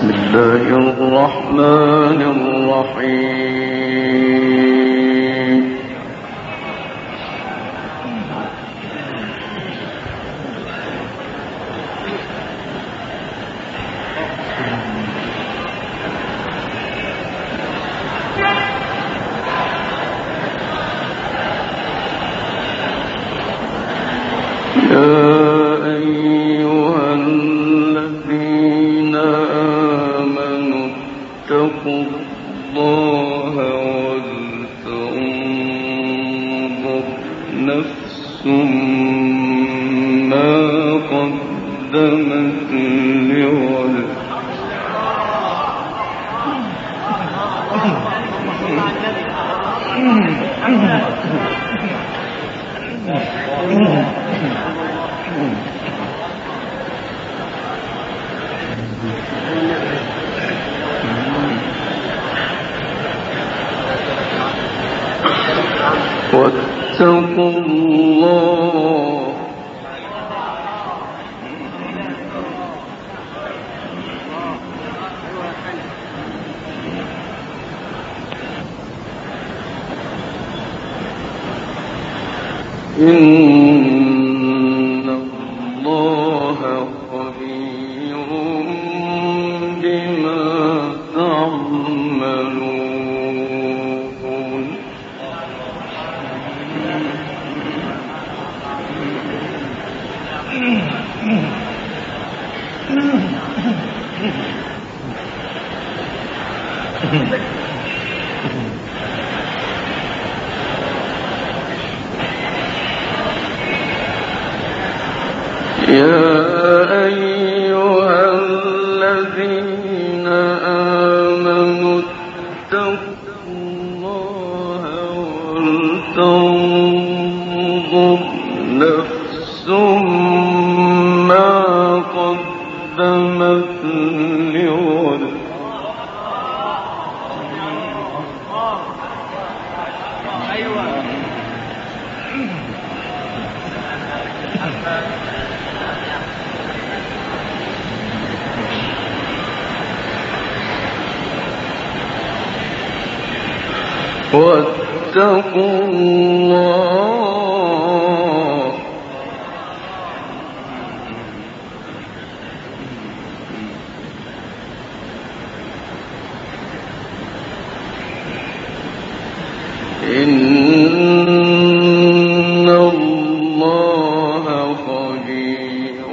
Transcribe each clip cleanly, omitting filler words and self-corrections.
بسم الله الرحمن الرحيم. واتقوا الله إن الله خبير بما تعملون. يا أيها الذين آمنوا اتقوا الله ولتنظر نفس ما قدمت لغد. واتقوا الله إن الله خبير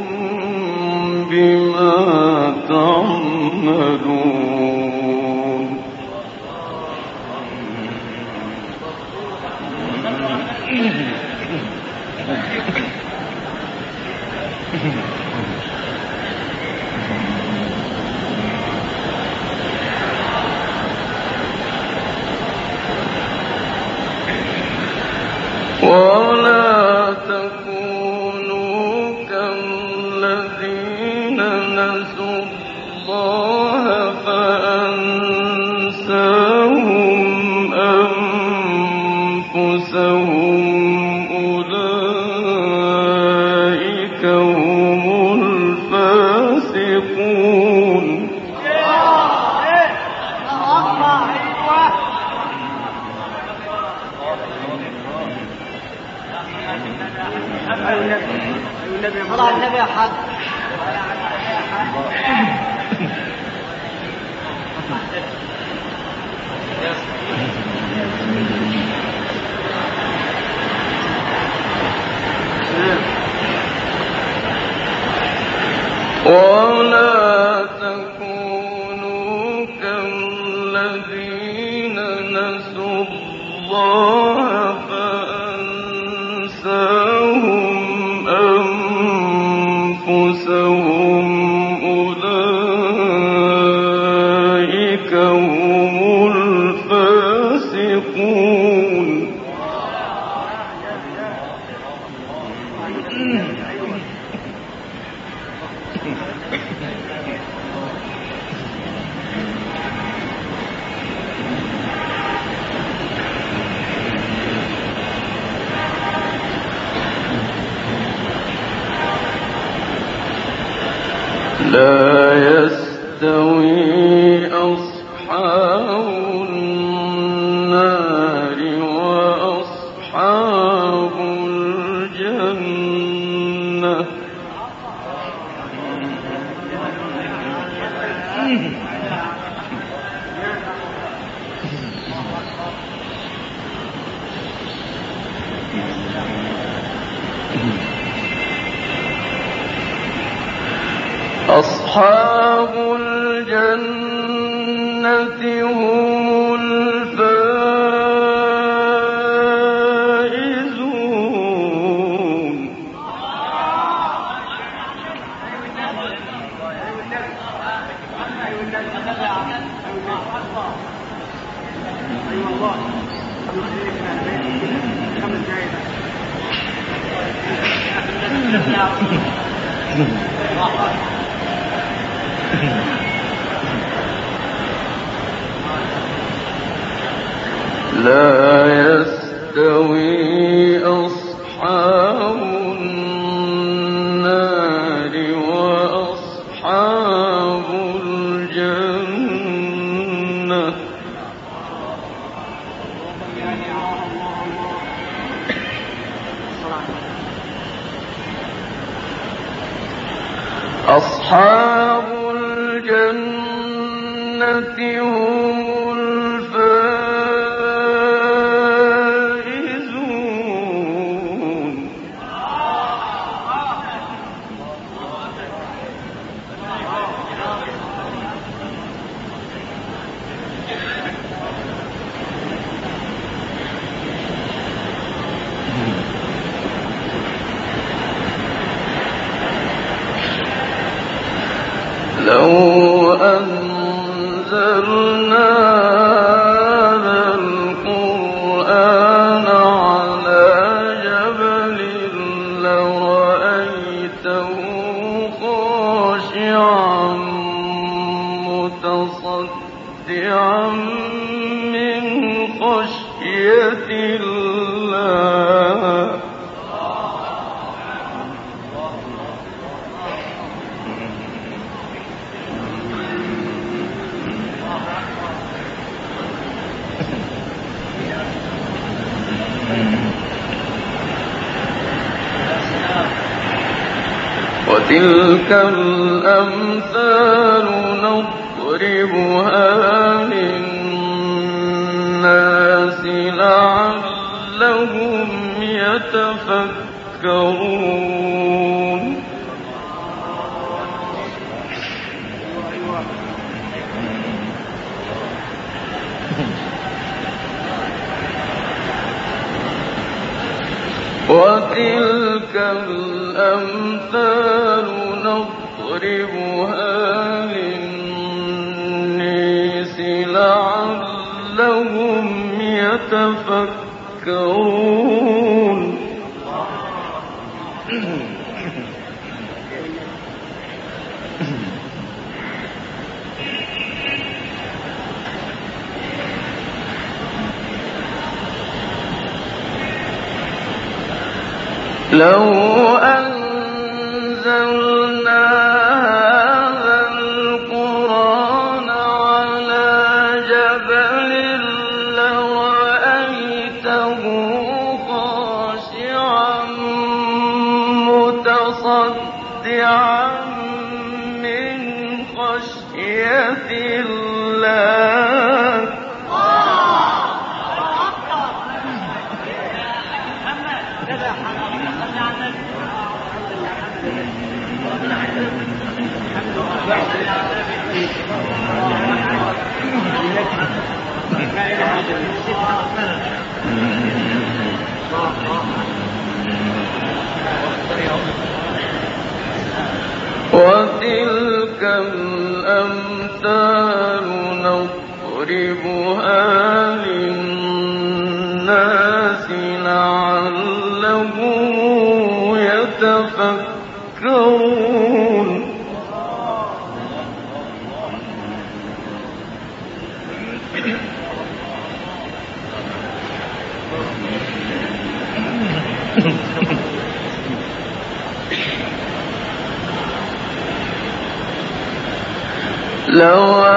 بما تعملون. ولا تكونوا كالذين نسوا الله فأنساهم أنفسهم أولئك هم الفاسقون. طلع النبي يا حاج. ولا تكونوا كالذين نسوا الله فأنساهم أنفسهم أولئك هم الفاسقون. لا يستوي أصحاب الجنة هم الفائزون. لا يستوي أصحاب النار وأصحاب الجنة. أصحاب الجنة هم الفائزون. لو أنزلنا هذا القرآن على جبل لرأيته خاشعا متصدعا من خشية الله. وتلك الأمثال نضربها للناس لعلهم يتفكرون. وتلك الأمثال نضربها للناس لعلهم يتفكرون. لو أنزلنا هذا القرآن على جبل لرأيته خاشعا متصدعا من خشية الله. وتلك الأمثال نضربها للناس لعلهم يتفكرون. لو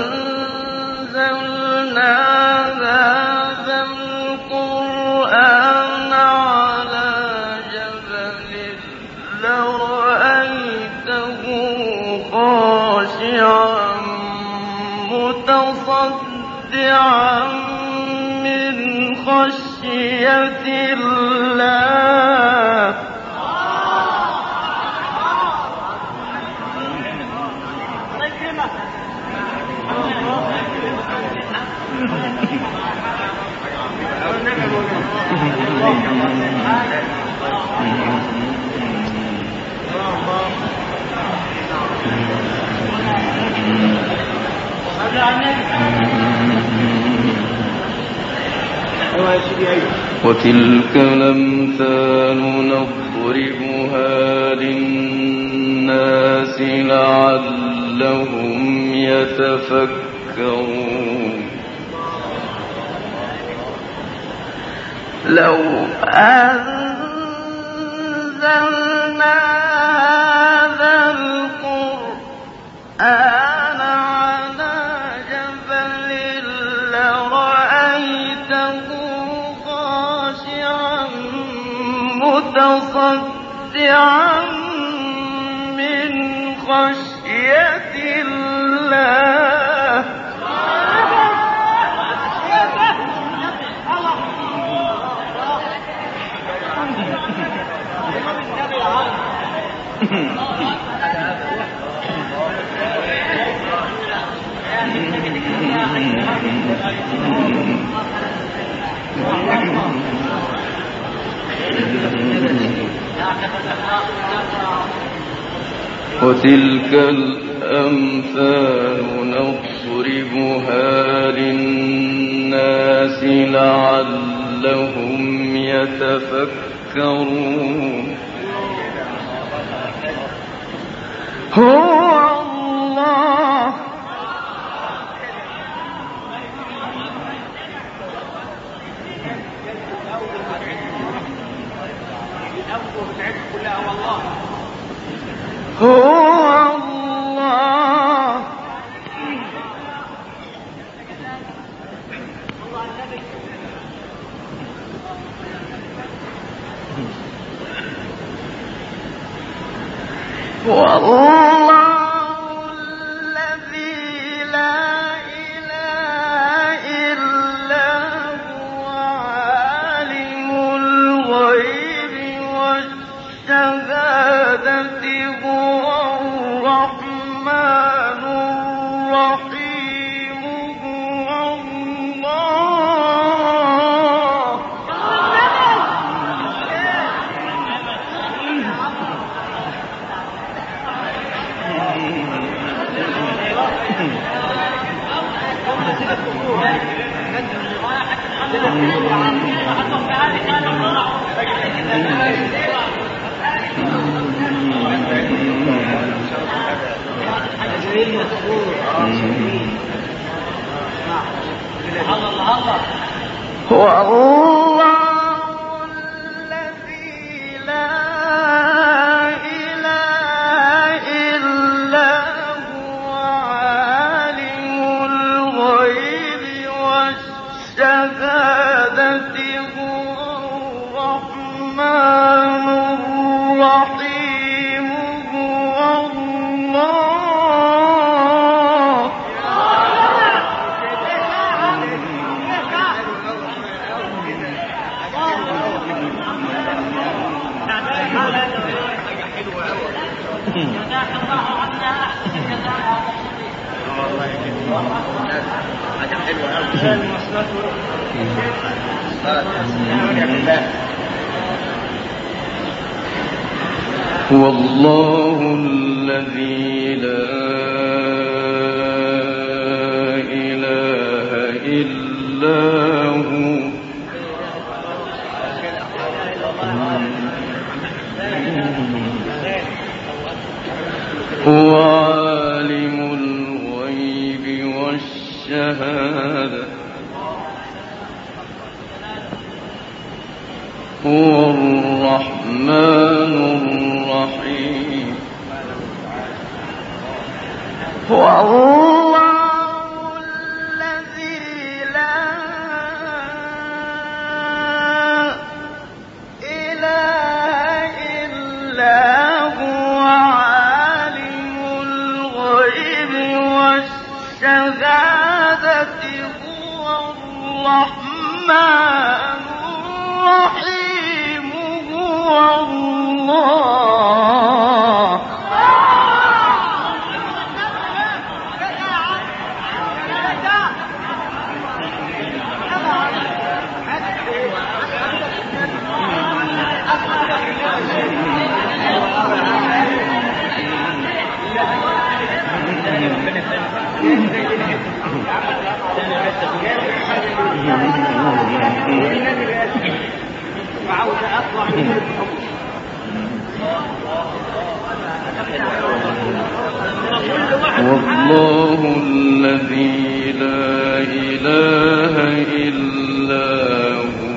أنزلنا هذا القرآن على جبل لرأيته خاشعا متصدعا من خشية الله. وتلك الأمثال نضربها للناس لعلهم يتفكرون. لو أنزلنا هذا القرآن على جبل لرأيته خاشعا متصدعا من خشية الله. وتلك الأمثال نضربها للناس لعلهم يتفكرون. هو الله والله الذي لا إله إلا هو عالم الغيب والشهادة هو الرحمن الرحيم. هو الله هو الله الذي لا إله إلا هو عالم الغيب والشهادة هو الرحمن الرحيم. هو الله هو الله الذي لا إله إلا هو هو عالم الغيب والشهادة هو الرحمن الرحيم. هو الله الذي لا إله إلا الرحمن الرحيم هو الله. والله الذي لا إله إلا هو.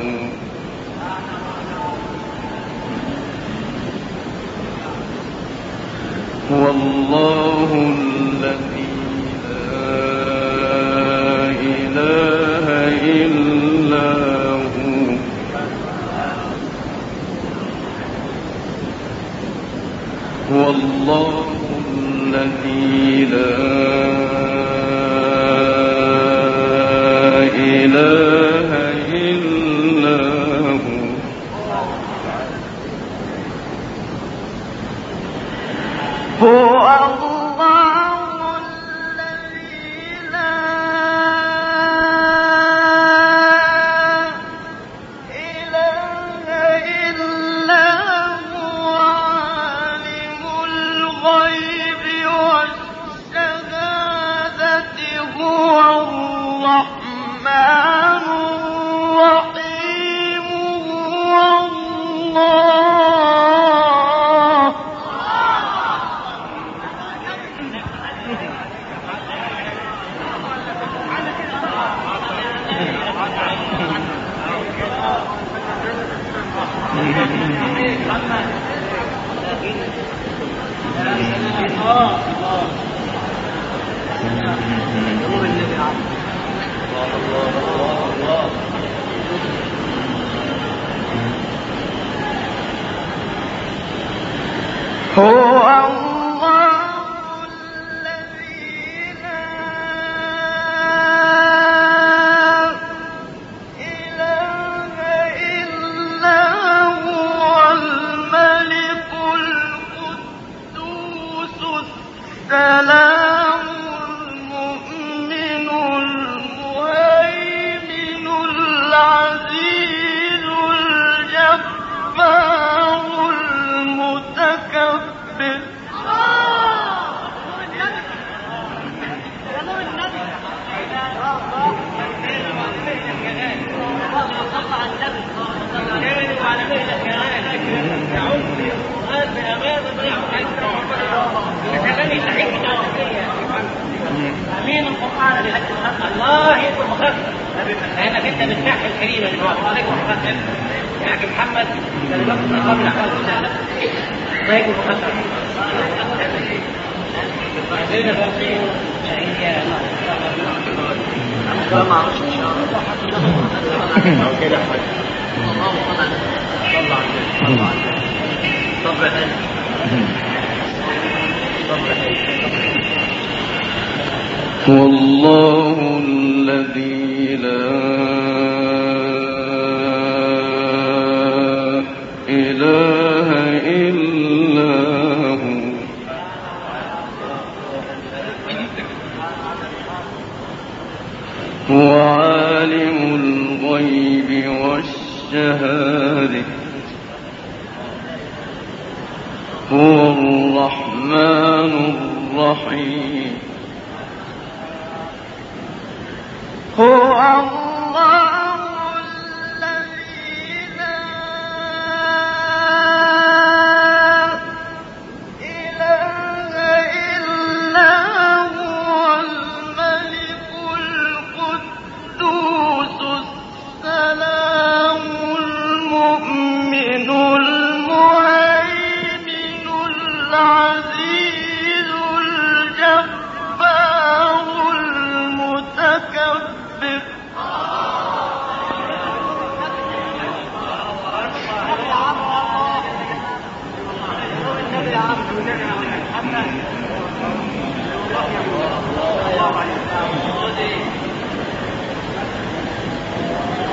والله الذي لا إله إلا هو. والله الذي لا إله إلا هو. هو الله الذي لا إله إلا هو عالم الغيب والشهادة هو الرحمن الرحيم هو الله. هو الله الذي لا إله إلا هو الملك القدوس السلام المؤمن المهيمن العزيز الجبار المتكبر. امين القران لحد الله يكون مخفف لانك انت بتنحي الكريمه دلوقتي عليكم مخفف يا اخي محمد الوقت من قبل احوال وسهلا الله يكون مخفف عندنا باقي شهيه ما اعرفش ان شاء الله كده صبر والله الذي لا إله إلا هو. هو عالم الغيب والشهادة هو الرحمن الرحيم. هو الله الذي لا إله إلا هو الملك القدوس السلام المؤمن المهيمن العزيز الجبار المتكبر.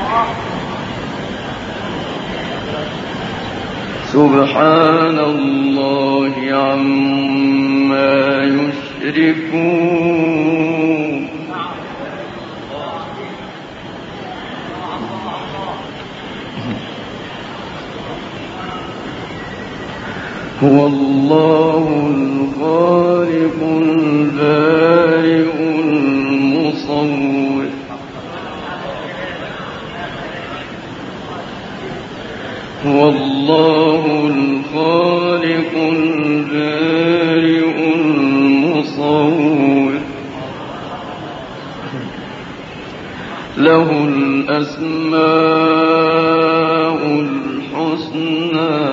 سبحان الله عما يشركون هو الله الخالق البارئ المصور هو الله الخالق البارئ المصور له الأسماء الحسنى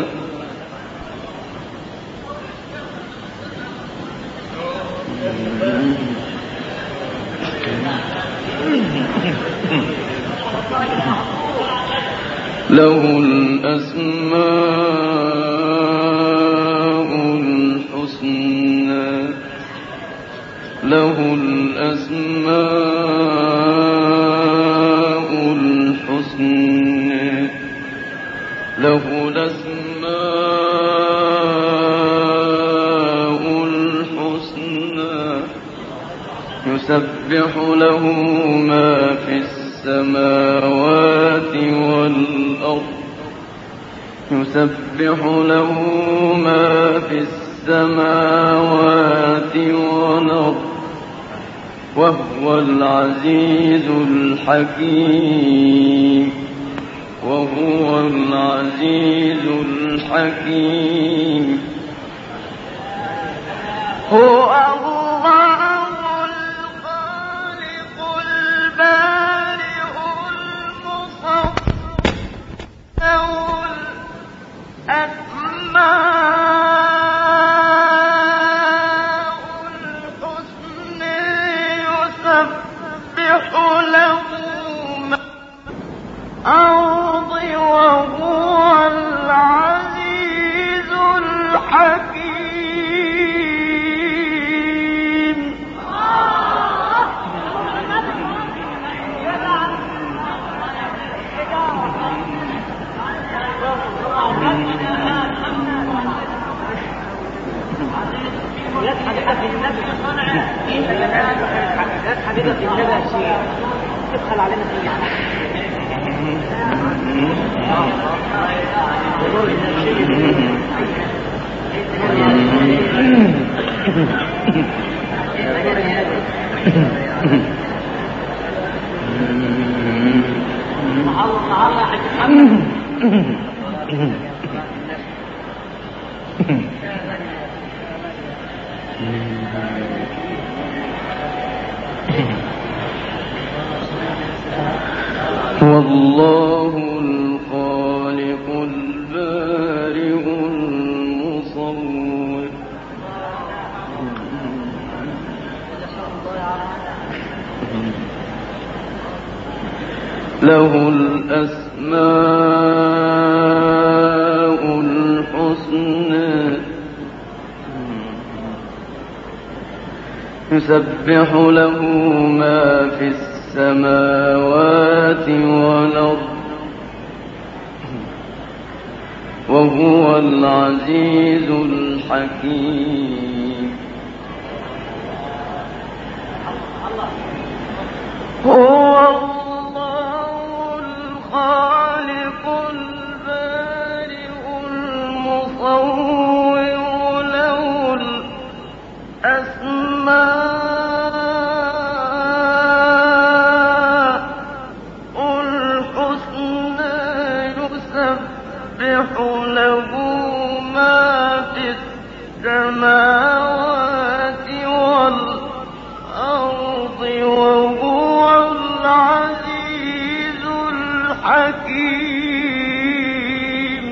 له الأسماء الحسنى له الأسماء الحسنى له الأسماء الحسنى يسبح له ما في السماوات والأرض يسبح له ما في السماوات والأرض وهو العزيز الحكيم وهو العزيز الحكيم هو الله الخالق البارئ المصور له الأسماء الحسنى يسبح له ما في الأرض وهو العزيز الحكيم تدخل علينا فيه والله الخالق البارئ المصور له الأسماء الحسنى يسبح له ما في السماوات والأرض وهو العزيز الحكيم هو الله الخالق البارئ المصور له الأسماء الحسنى يسبح له ما في السماوات والأرض وهو العزيز الحكيم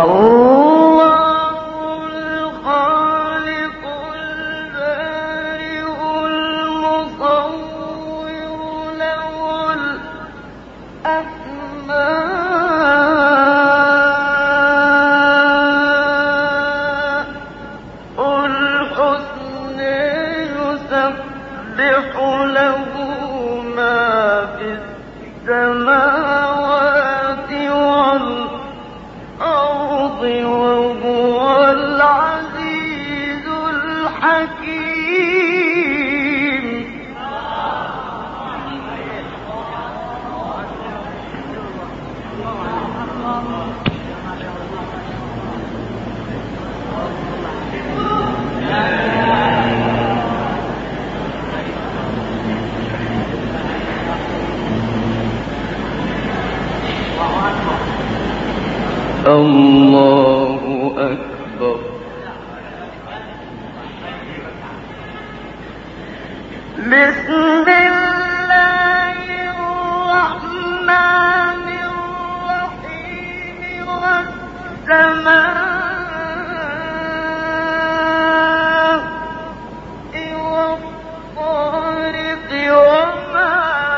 الله أكبر. بسم الله الرحمن الرحيم والسماء والطارق وما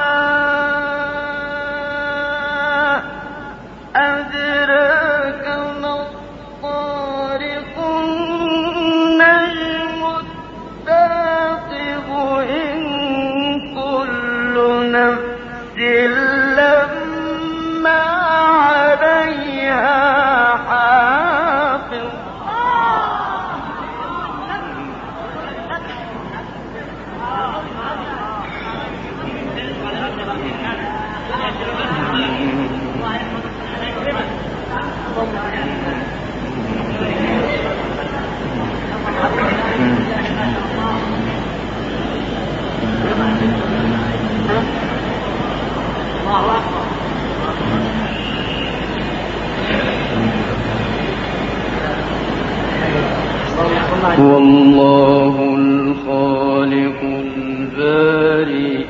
أدراك ما الطارق النجم الثاقب إن كل نفس لما عليها حافظ. والله الخالق البارئ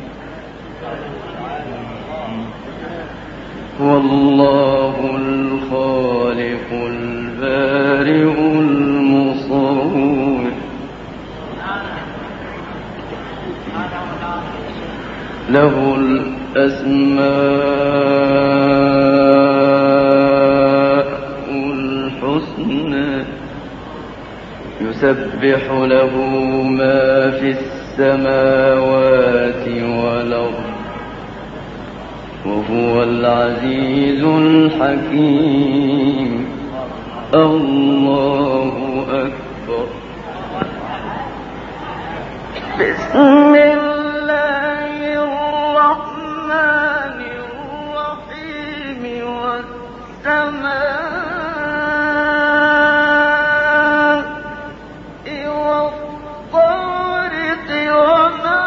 والله الخالق البارئ المصور له الأسماء الحسنى يسبح له ما في السماوات والأرض وهو العزيز الحكيم. الله أكبر. بسم الله الرحمن الرحيم والسماء والطارق وما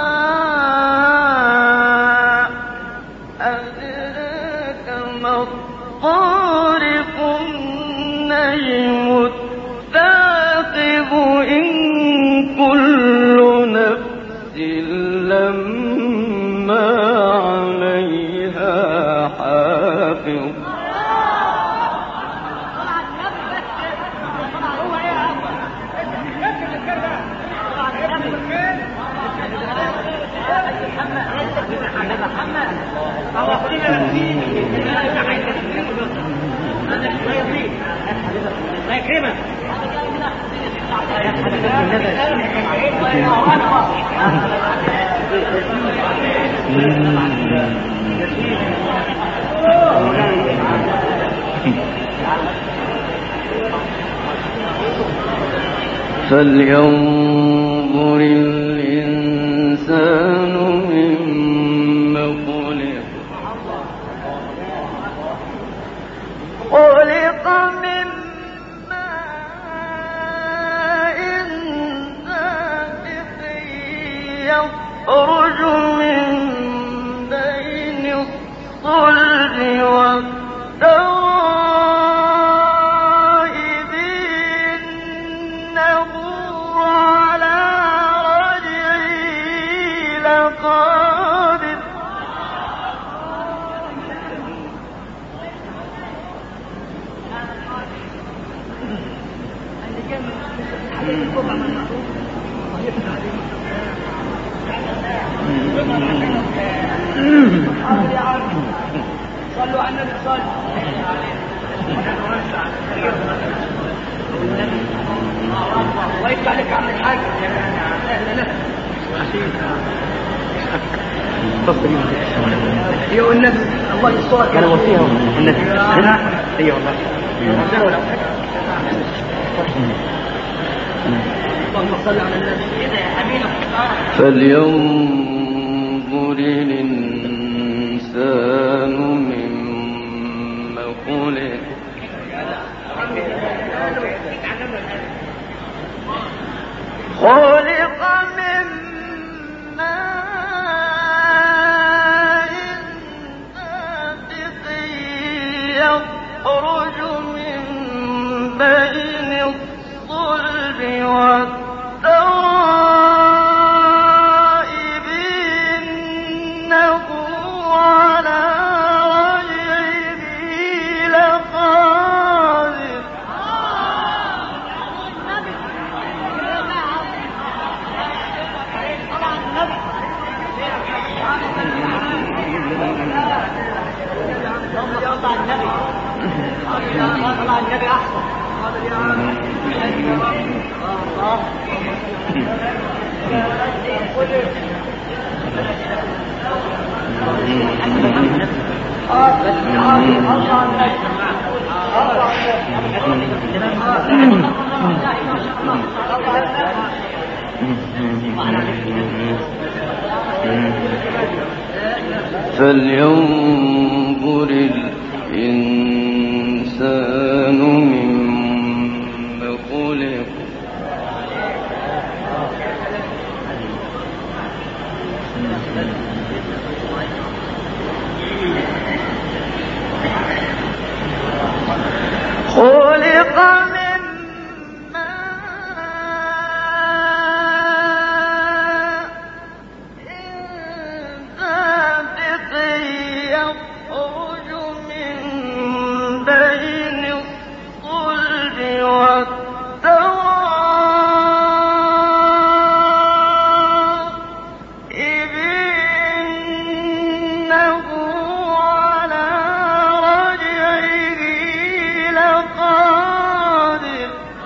أدراك ما الطارق النجم الثاقب إن كل نفس لما عليها حافظ. فلينظر الإنسان مما خلق. خلق من ماء دافق يخرج من بين الصلب والترائب إنه على صلوا على النبي صلوا الله يفتح عليك عم الحاج يا النبي الله يستر كان وصيها النبي ايوه والله اللهم صل على النبي يا حبيبي فلينظر الإنسان مما خلق خلق من ماء دافق يخرج من بين الصلب والترائب إنه على وجهه لقادر النبي احسن فلينظر الإنسان مما خلق خلق من ماء دافق يخرج من بين الصلب والترائب إنه على وجهه لقادر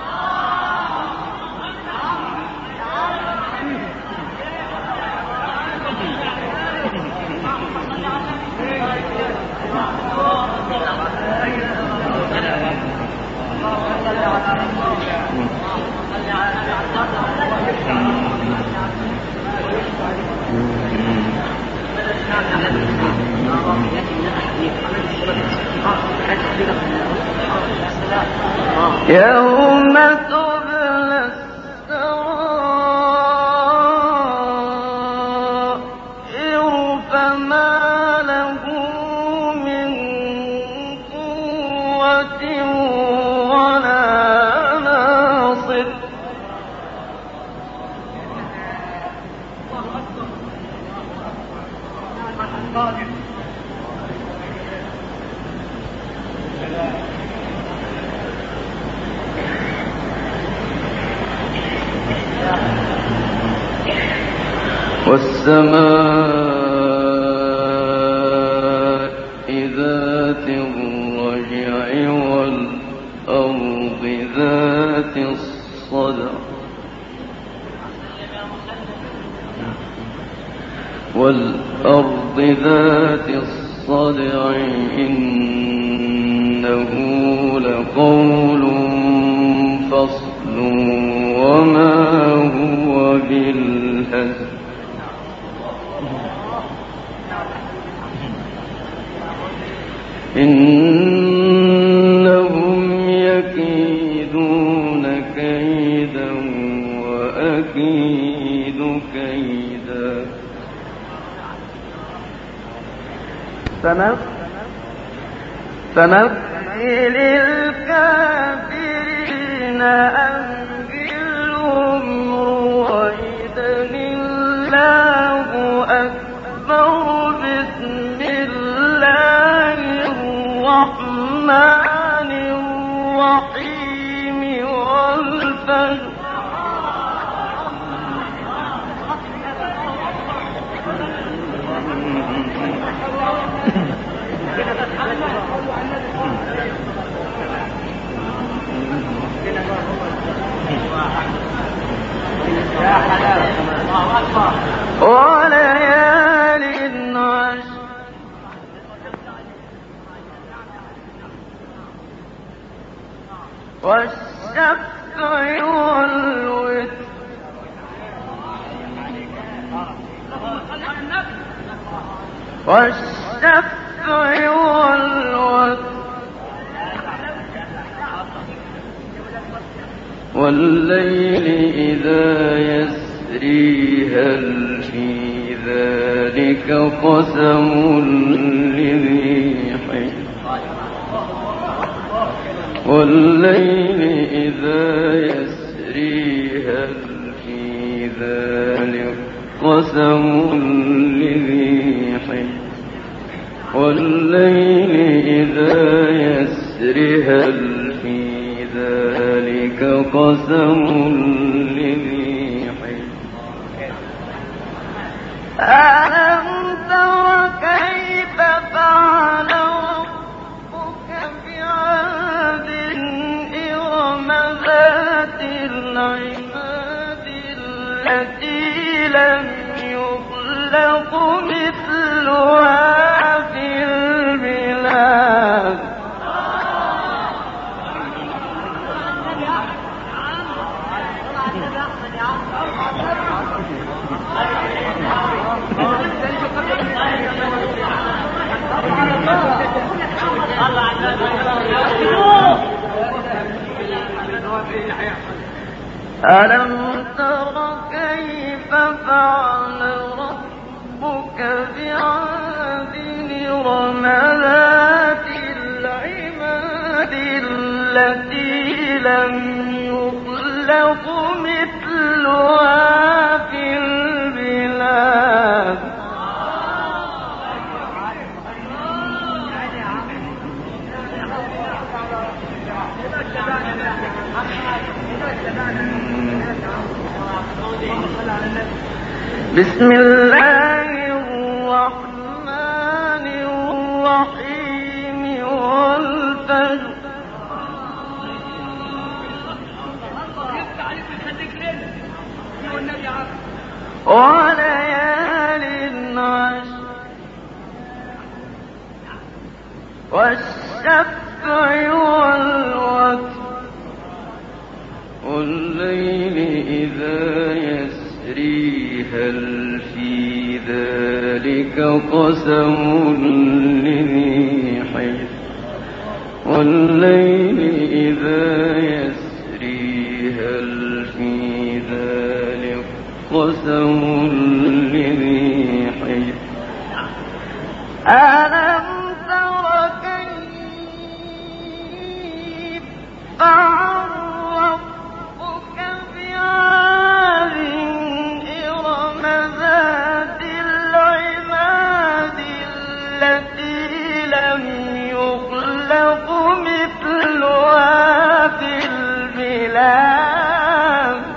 يوم تبلى السرائر فما له من قوة ولا ناصر والسماء ذات الرجع والأرض ذات الصدع والأرض ذات الصدع إنه لقول فصل وما هو بالهزل إنهم يكيدون كيدا وأكيد كيدا فمهل الكافرين أمهلهم رويدا الله أكبر بسم الله الرحمن الرحيم والفجر وليال عشر والشفع والوتر والشفع والوتر والليل إذا يسري هل في ذلك قسم لذي حجر والليل إذا يسري هل في ذلك قسم لذي حجر والليل إذا يسري هل في ذلك قسم لذي حجر ألم تر كيف فعل ربك بعاد إرم ذات العماد التي لم يخلق مثلها في البلاد ألم تر كيف فعل ربك بعاد إرم ذات العماد التي لم يخلق مثلها في البلاد بسم الله الرحمن الرحيم والفجر وليال عشر والشفع والوتر والليل إذا يسري هل في ذلك قسم لذي حجر والليل إذا يسري هل في ذلك قسم لذي حجر ألم تر كيف فعل ربك بعاد إرم ذات العماد التي لم يخلق مثلها في البلاد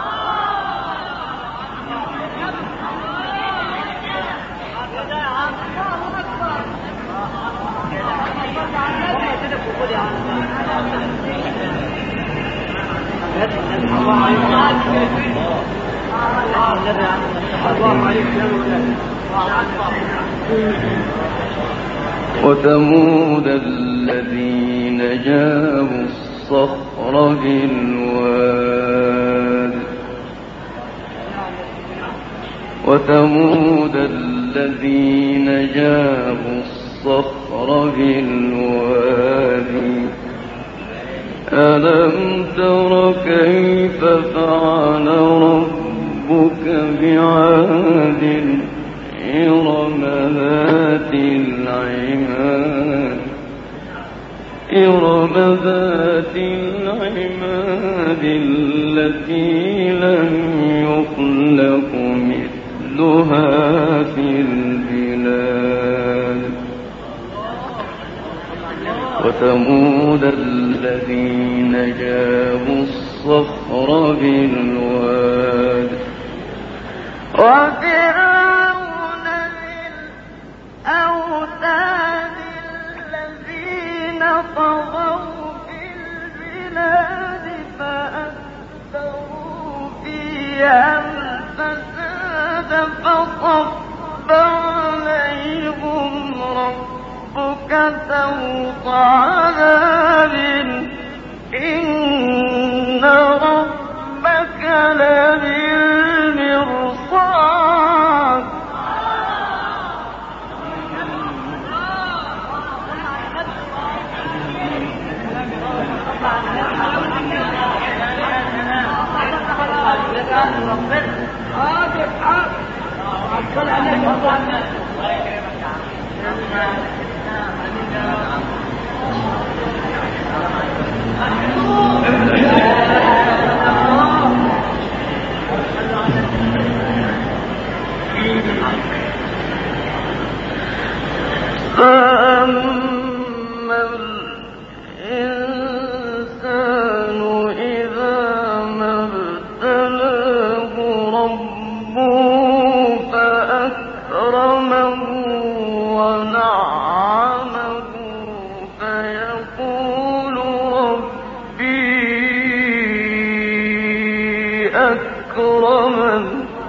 وثمود الذين جابوا الصخر بالواد وثمود الذين جابوا الصخر بالواد ألم تر كيف فعل ربك بعاد إرم ذات العماد إرم ذات العماد التي لم يخلق مثلها في البلاد وثمود الذين جابوا الصخر بالواد وفرعون ذي الأوتاد الذين طغوا في البلاد فأكثروا فيها الفساد فصب عليهم ربك سوط عذاب إن ربك لبالمرصاد فأما الإنسان إذا ما ابتلاه ربه فأكرمه ونعمه فيقول ربي أكرمن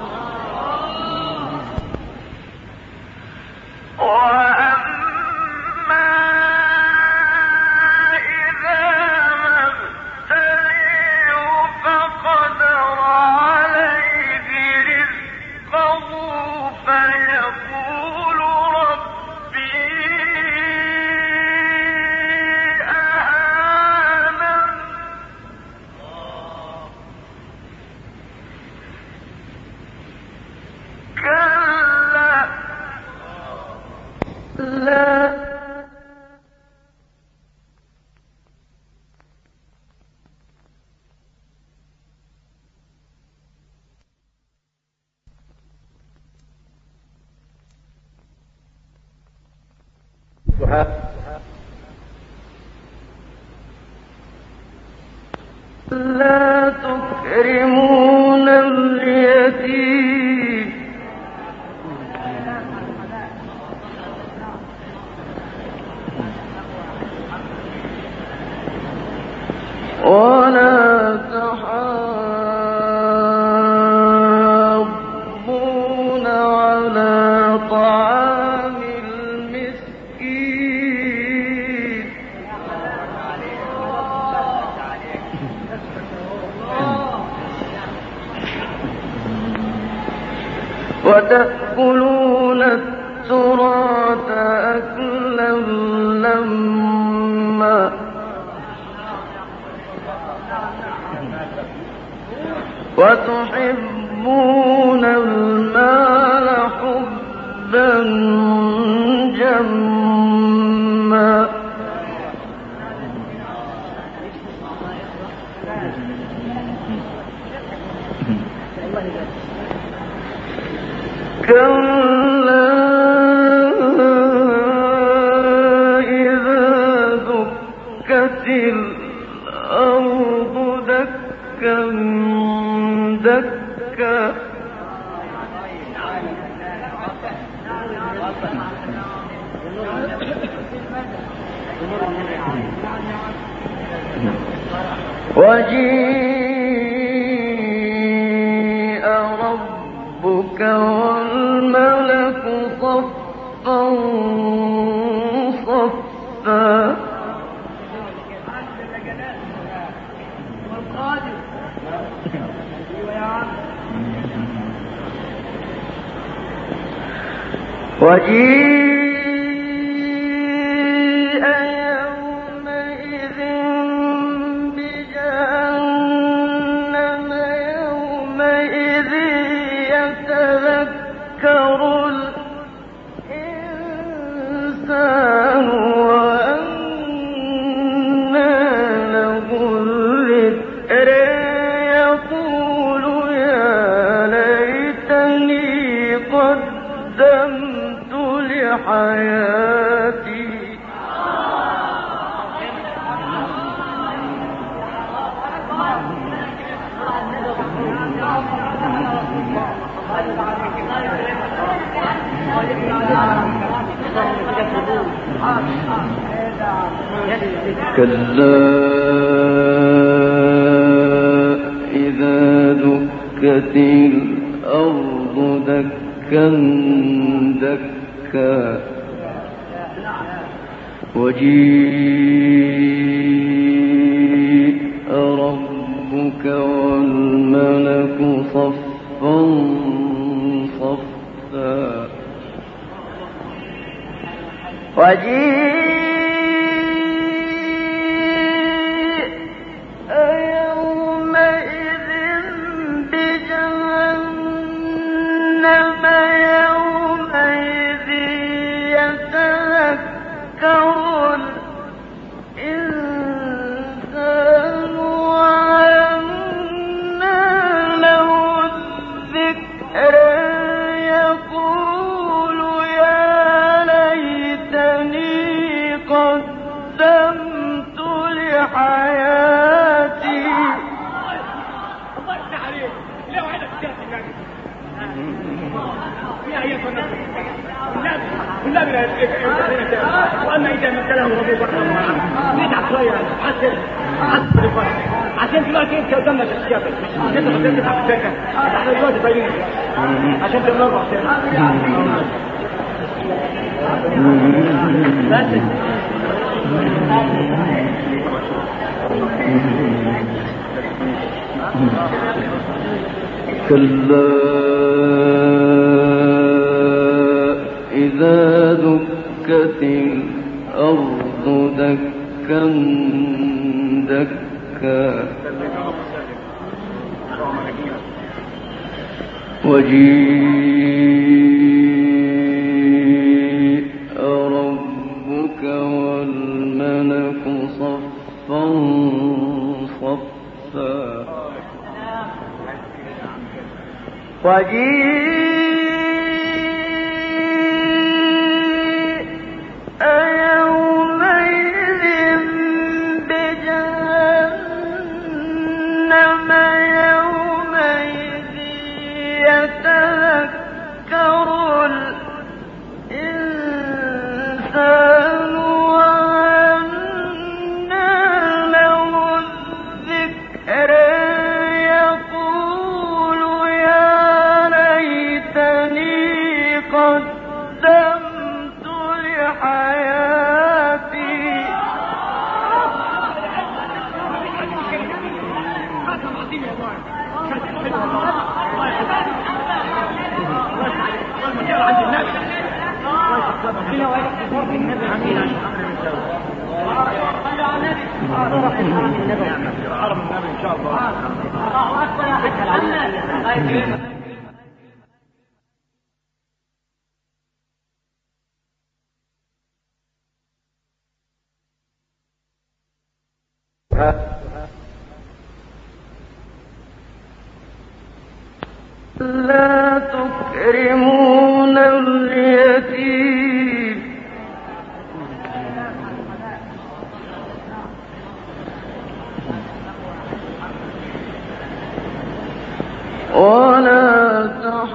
لا تكرمون اليتيم ولا تحاضون على طعام المسكين وتأكلون التراث أكلا لما وتحبون المال حبا جما كلا إذا دكت الأرض دكا دكا وجيء ربك والملك صفا صفا وجيء يومئذ بجهنم يومئذ يتذكر الإنسان وأنى له الذكر يقول يا ليتني قدمت لحياتي كلا إذا دكت ودكت الأرض دكا دكا وجيء ربك والملك صفا صفا يومئذ بجهنم يومئذ يتذكر الإنسان وأنى له الذكرى يقول يا ليتني قدمت لحياتي واما اذا مثله ربه نتعب شويه عشان دلوقتي انت قدامنا تشتغل انت بتتعب الشركه احنا دلوقتي باينين عشان تنور كلا إذا دكت الأرض دكا دكا وجيء ربك والملك صفا صفا وجيء يومئذ بجهنم يومئذ يتذكر الإنسان وأنى له الذكرى يقول يا ليتني قدمت لحياتي لا تكرمون اليتيم ولا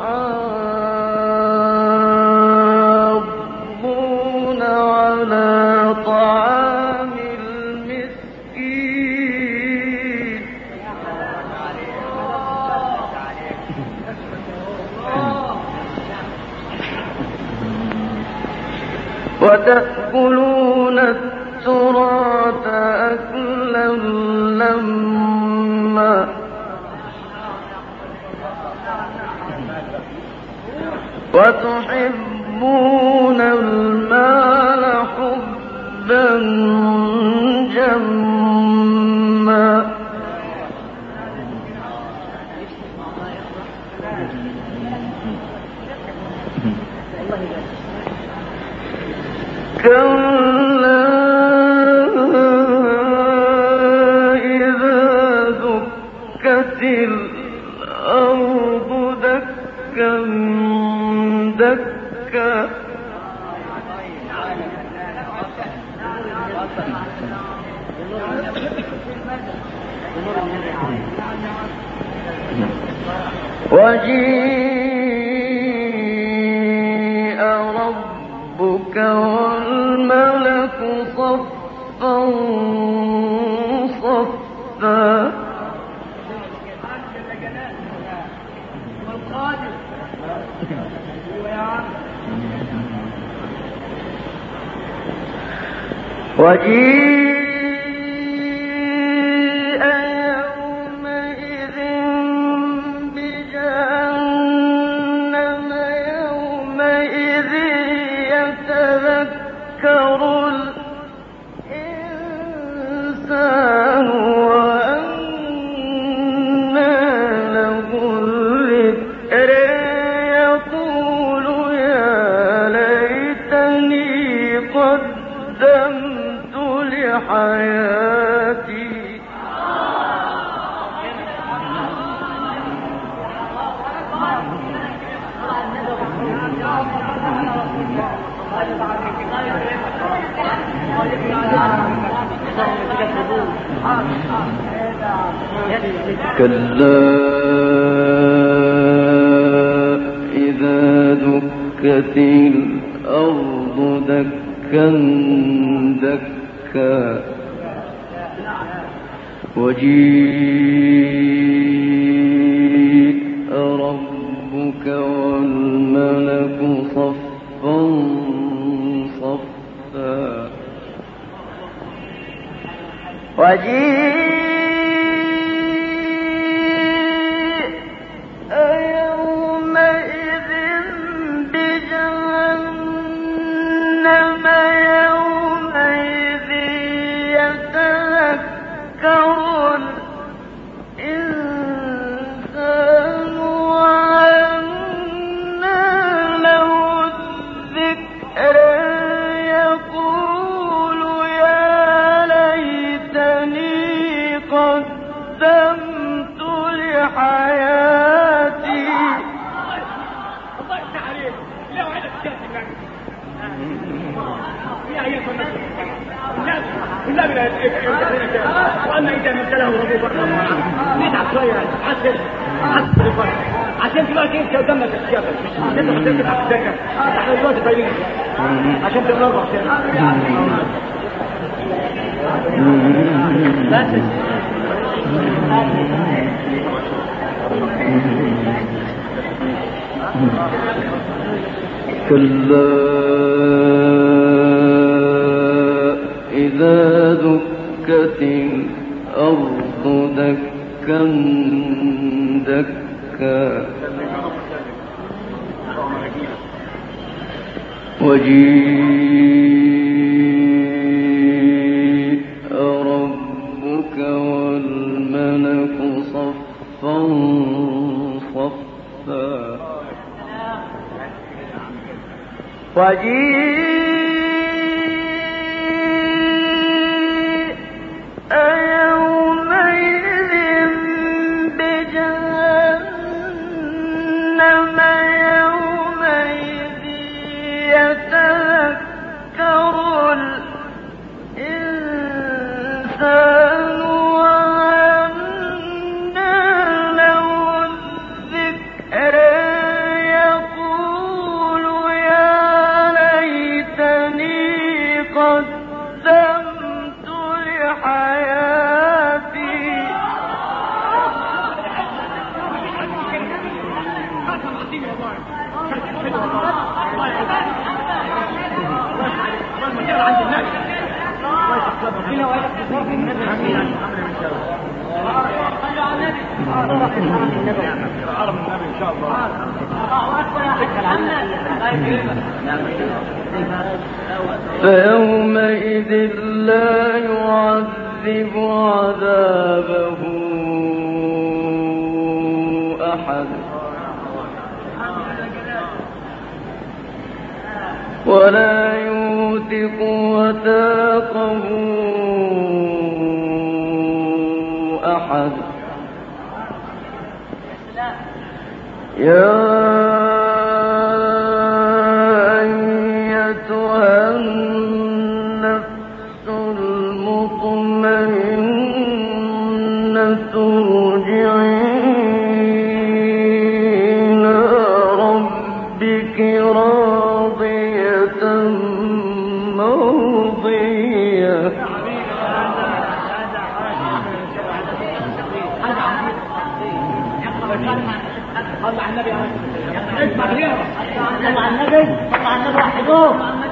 تحاضون على طعام المسكين وتأكلون التراث أكلا لما وتحبون المال حبا جما كلا إذا دكت الأرض دكا دكا وجيء ربك والملك صفا صفا وجيء يومئذ بجهنم يومئذ يتذكر الإنسان وأنى له الذكر يقول يا ليتني قدمت لحياتي كلا إذا دكت الأرض دكا دكا وجيء ربك والملك صفا صفا وجيء يومئذ بجهنم يومئذ يتذكر الإنسان وأنى له الذكر يقول يا ليتني قدمت لحياتي وانا اذا من له ربوبك نتعب شويه عشان تبقى كيف قدامك الشباب انت بتبقى تذكر احنا دلوقتي باينين عشان تبقى كلا إذا دكت الأرض دكا دكا وجيء ربك والملك صفا صفا وجيء يومئذ بجهنم يومئذ يتذكر الإنسان وأنى له الذكر يقول يا ليتني قدمت لحياتي فيومئذ لا يعذب عذابه أحد ولا يوثق وثاقه أحد يا أيتها النفس المطمئنة ارجعي إلى ربك راضية مرضية طلع على النبي اسمع كده صلى على النبي صلى على النبي وحدوه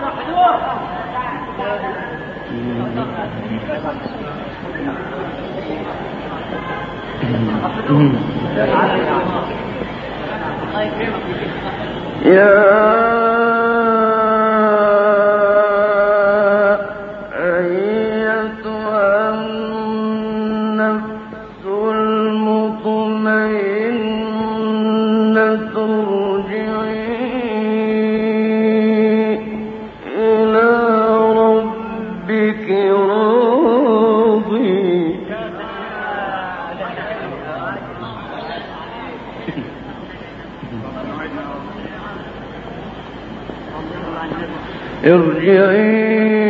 ارجعي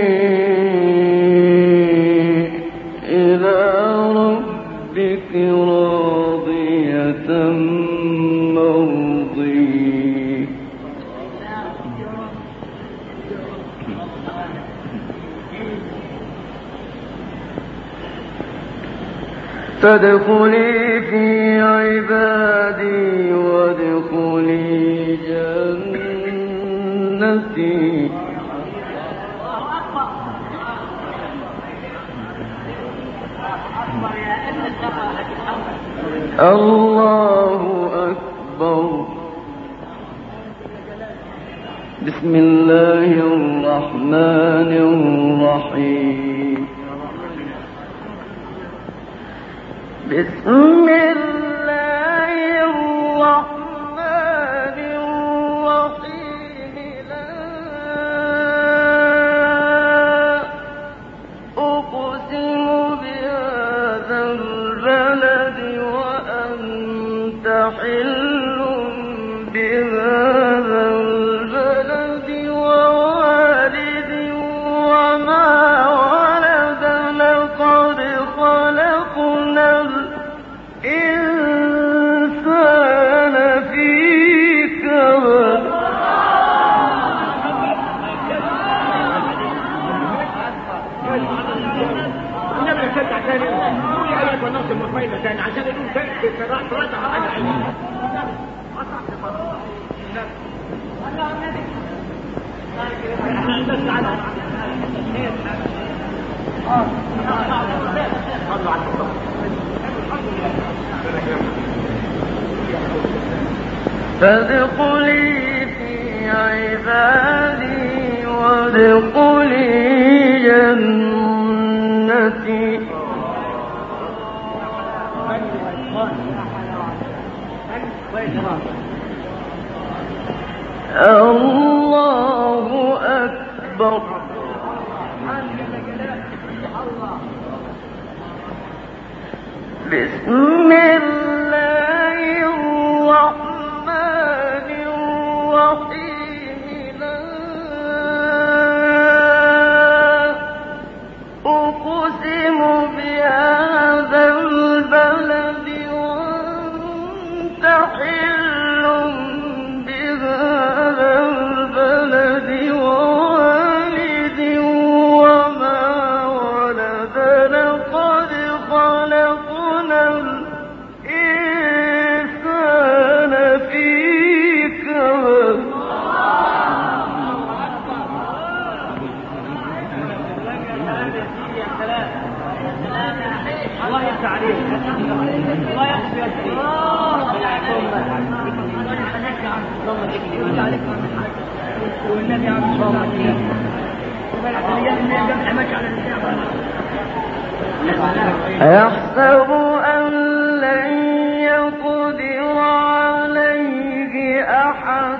إلى ربك راضية مرضية فادخلي في عبادي وادخلي جنتي الله أكبر. بسم الله الرحمن الرحيم. بسم الله الرحمن الرحيم. لا أقسم بهذا البلد وأنت حل بهذا البلد ووالد وما ولد لقد خلقنا الإنسان في كبد. فادخلي في عبادي وادخلي جنتي. الله أكبر. بسم الله الرحمن الرحيم. لا أقسم بهذا البلد وأنت حل بهذا البلد ووالد وما ولد لقد خلقنا الإنسان في كبد. الله يفتح عليك الله يحفظ يدك والنبي عم أيحسب أن لن يقدر عليه أحد.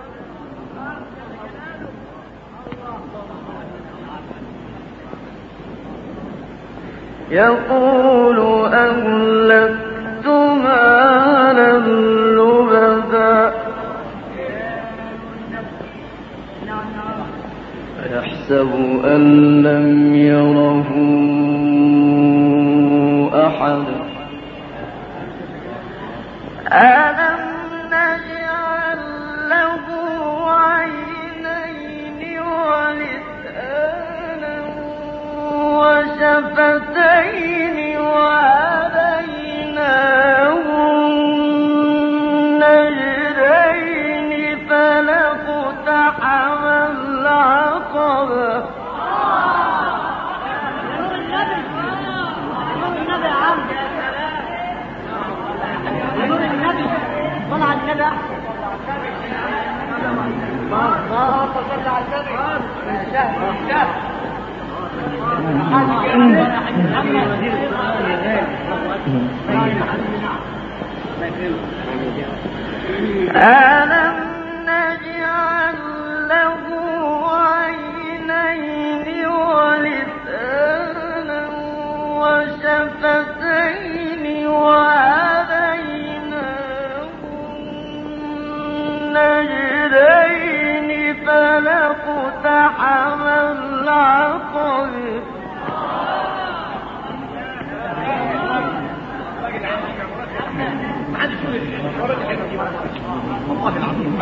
يقول أهلكت مالا لبدا. يحسب أن لم يره أحد. ألم نجعل له عينين ولسانا وشفتين وهديناه النجدين. ألم نجعل له عينين ولسانا وشفتين وهديناه النجدين فلاقتحم العقبة والله العظيم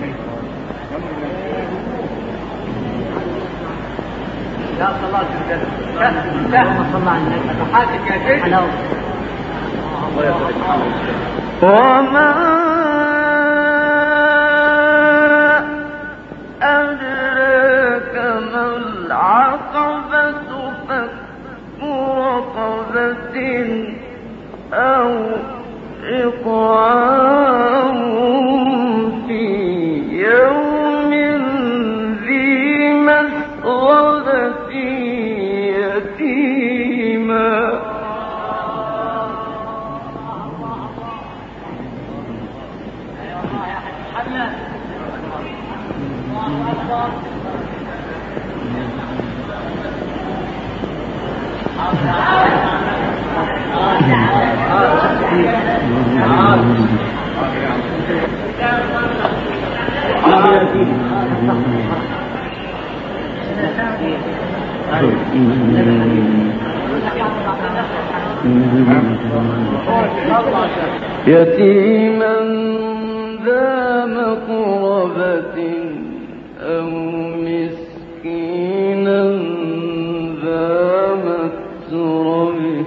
لا صلى الله عليه وسلم لا صلى على النبي حاسك يا شيخ وما أدراك ما العقبة فك رقبة أو إطعام في يوم ذي مسغبة يتيما يتيما ذا مقربة أو مسكينا ذا متربة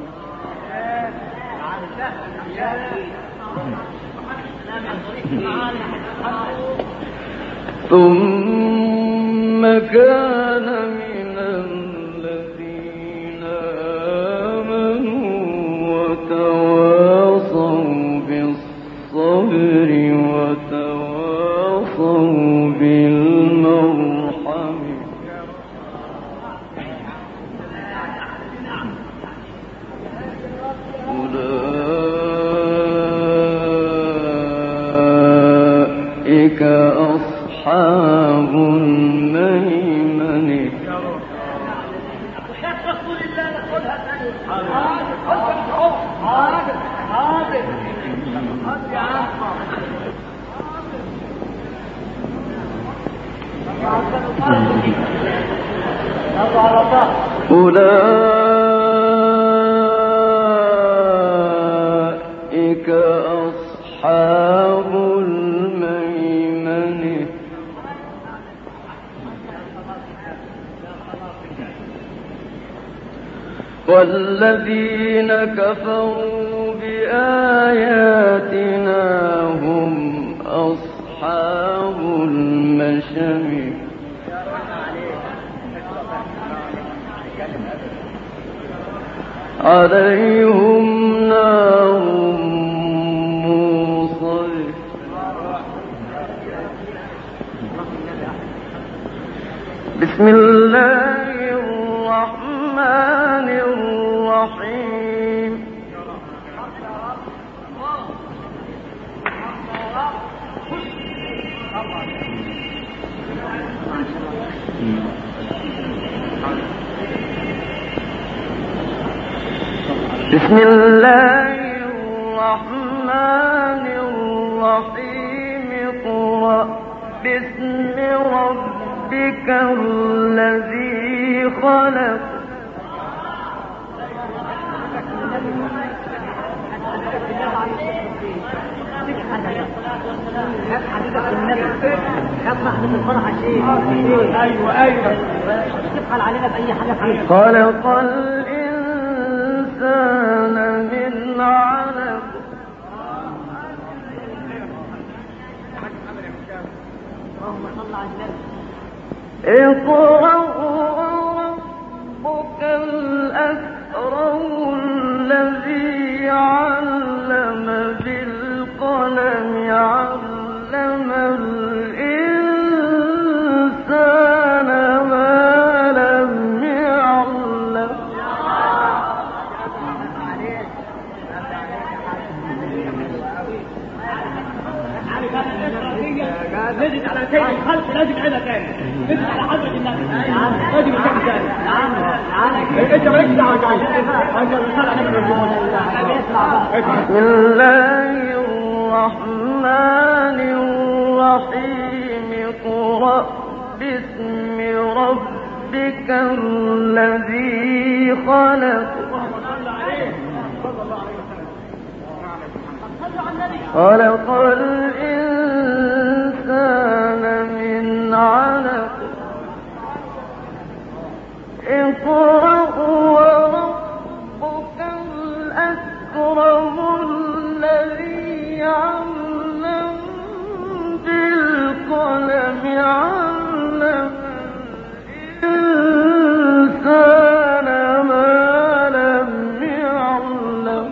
ثم كان من الذين آمنوا وتواصوا بالصبر وتواصوا بالمرحم أولئك أصحاب الميمنة رسول الله نقولها ثاني أولئك أصحاب الميمنة والذين كفروا بآياتنا هم أصحاب المشأمة عليهم نار موصد بسم الله الرحمن الرحيم بسم الله الرحمن الرحيم اقرأ باسم ربك الذي خلق خلق الإنسان من علق اقرأ وربك الأكرم الذي علم بالقلم علم نزل على سيد الخلق لازم عينها تاني، نزل على حضرة النبي لازم يكون تاني. انت مالكش دعوه جاي بسم الله الرحمن الرحيم اقرأ باسم ربك الذي خلق خلق الإنسان من علق اقرأ وربك الأكرم الذي علم بالقلم علم الإنسان ما لم يعلم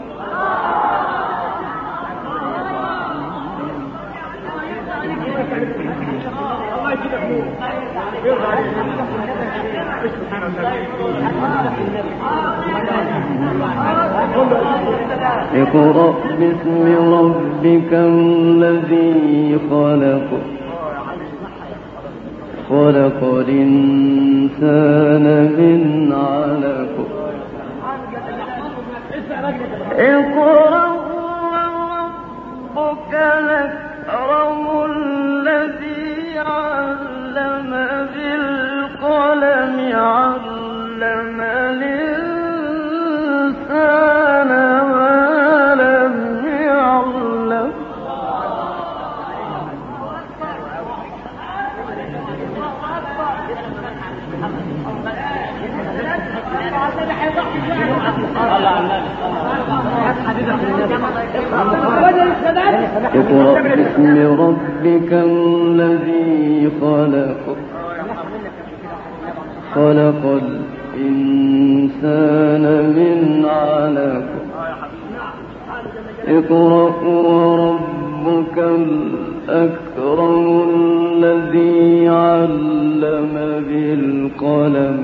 اقرأ باسم ربك الذي خلق خلق الإنسان من علق اقرأ وربك الأكرم الذي علم بالقلم علم الإنسان ما لم يعلم اقرأ باسم ربك الذي خلق خلق الإنسان من علق اقرأ وربك الأكرم الذي علم بالقلم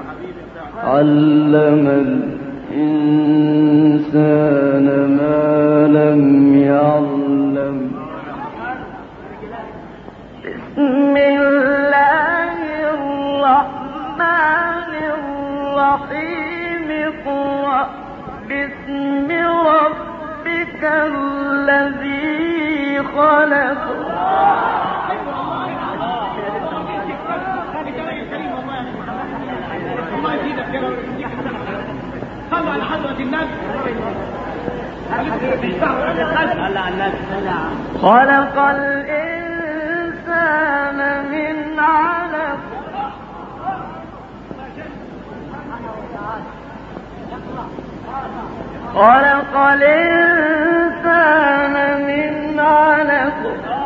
علم الإنسان ما لم يعلم بسم الله الرحمن الرحيم اقرأ باسم ربك الذي خلق صلوا على حضرة النبي. خلق الإنسان من علق خلق الإنسان من علق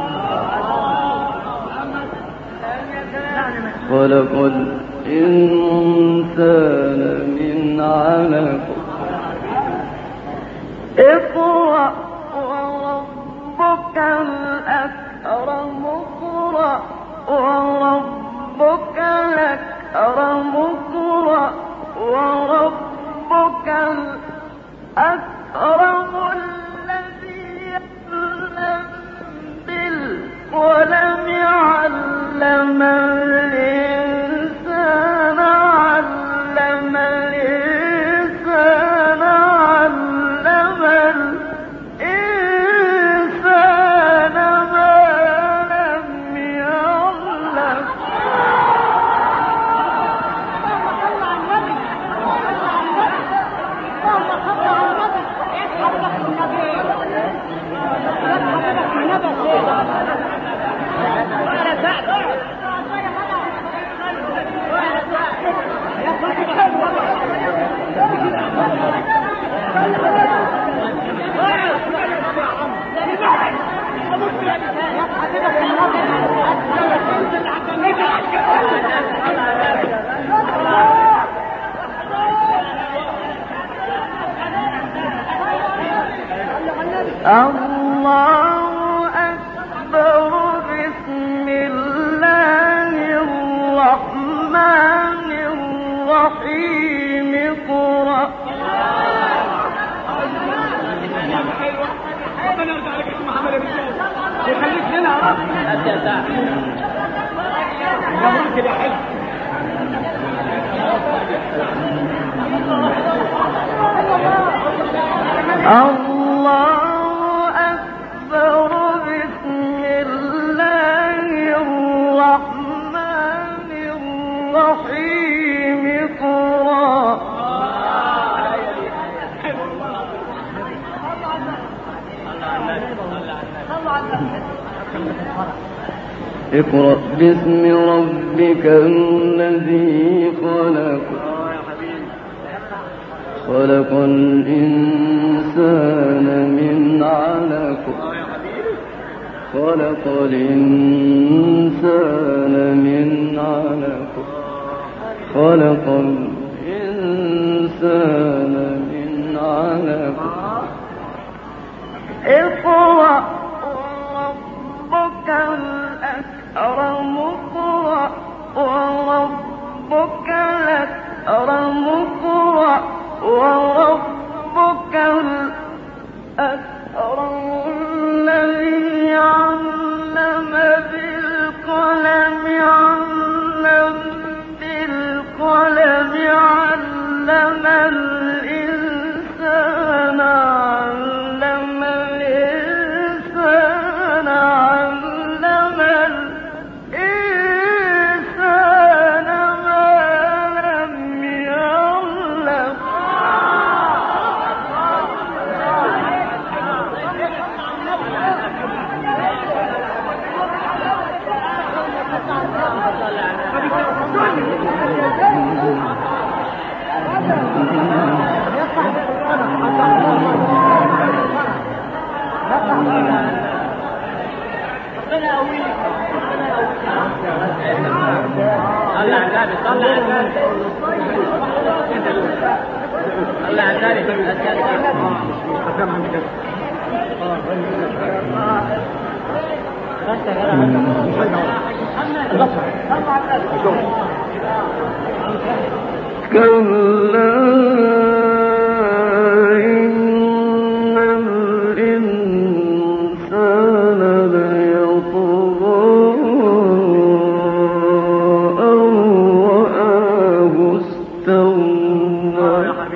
خلق الإنسان من علق اقرأ وربك الأكرم اقرأ وربك الأكرم اقرأ وربك الأكرم الذي علم بالقلم علم الإنسان علم الإنسان علم الإنسان ما لم يعلم الله أكبر بسم الله الرحمن الرحيم اقرأ ربنا يرضى عليك يا محمد يا اقرأ باسم ربك الذي خلق خلق الإنسان من علق خلق الإنسان من علق خلق الإنسان من علق اقرأ وربك الأكرم اقرأ وربك الأكرم اقرأ وربك الأكرم الذي علم بالقلم علم بالقلم علم الإنسان علم الإنسان علم الإنسان ما لم يعلم كلا إن الإنسان ليطغى أن رآه استغنى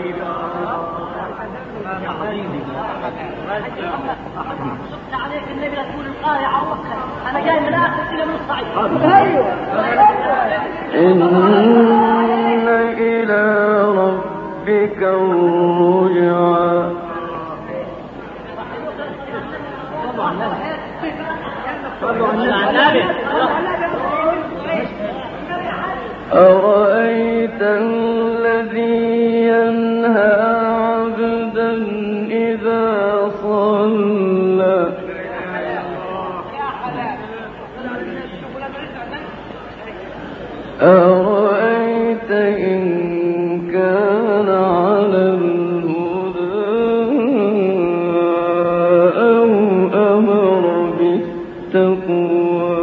عليك النبي تقول القارئ عرفها انا جاي من الاخر الى من الصعيد إن إلى ربك الرجعى أرأيت الذي ينهى عبدا إذا صلى أرأيت إن كان على الهدى أو أمر بالتقوى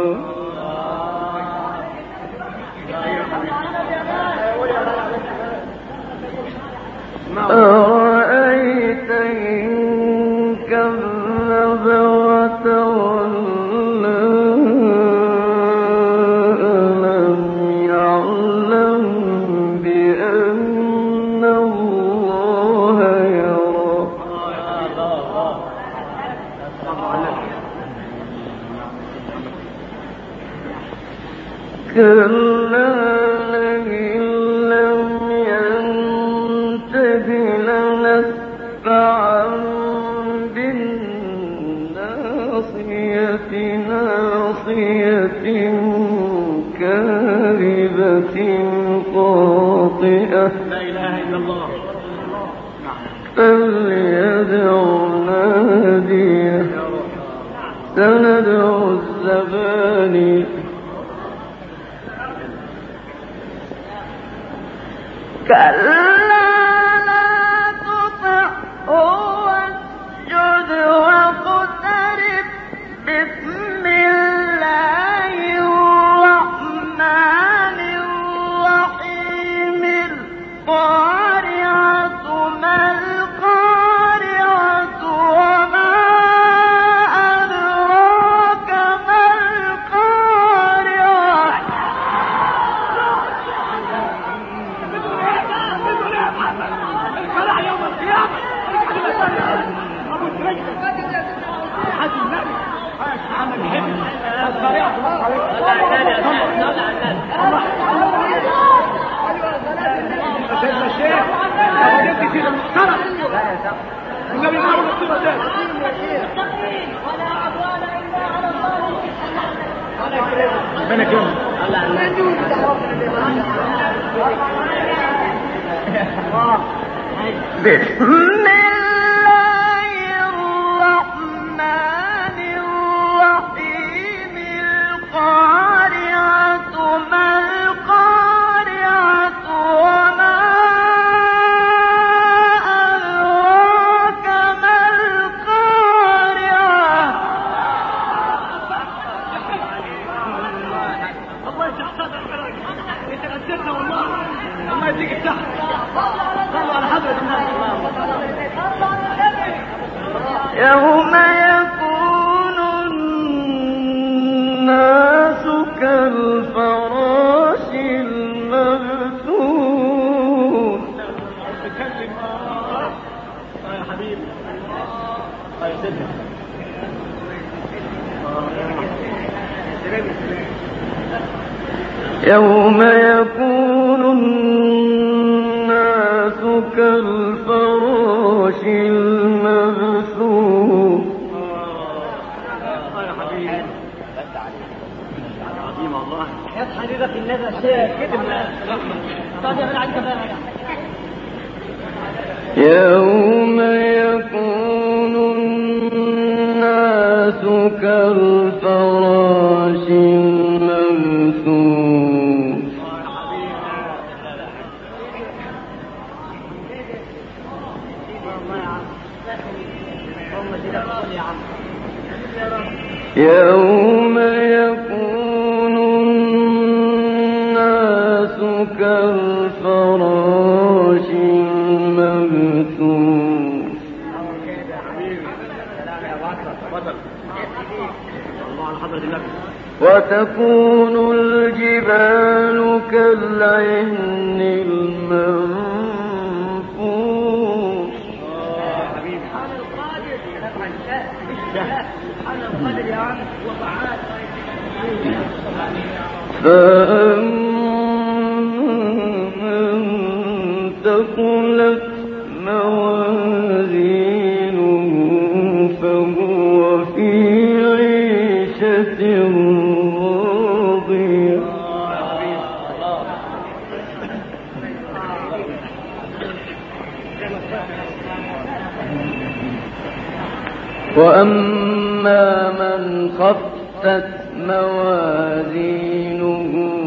أرأيت إن كذب وتولى ألم يعلم بأن الله يرى كلا لئن لم ينته لنسفعا بالناصية ناصية كاذبة خاطئة لا اله الا الله فليدع ناديه سندع الزباني كلا لا تطعه واسجد واقترب بسم الله الرحمن الرحيم القارعة ما القارعة وما أدراك ما بسم الله الرحمن الرحيم القارعة ما القارعة وما أدراك ما القارعة الله يتحسن انت قدرنا والله الله يديك التحت صلوا على حضرة النبي يوم يكون الناس كالفراش المبثوث يا حبيبي يا سيدنا يوم يكون الناس كالفراش المبثوث يا حبيبي عظيم الله يا حبيبك النبي شيء كده طب يا عندك بقى يوم يكون الناس كالفراش المبثوث يوم يكون الناس كالفراش المبثوث وتكون الجبال كالعهن المنفوش فمن ثقلت موازينه فهو في عيشة راضية وأما من خفت موازينه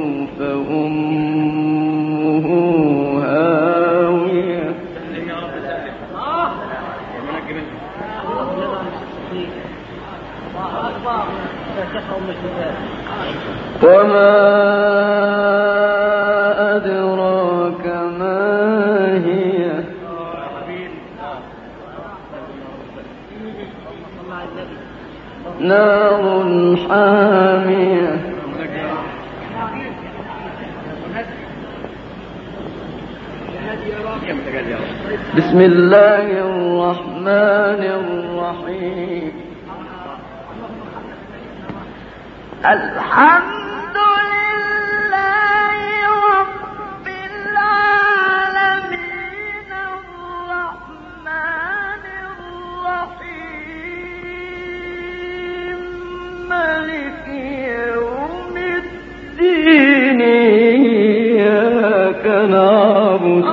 فأمه هاوية وما أدراك ما هي نار حامية بسم الله الرحمن الرحيم الحمد لله رب العالمين الرحمن الرحيم مالك يوم الدين إياك نعبد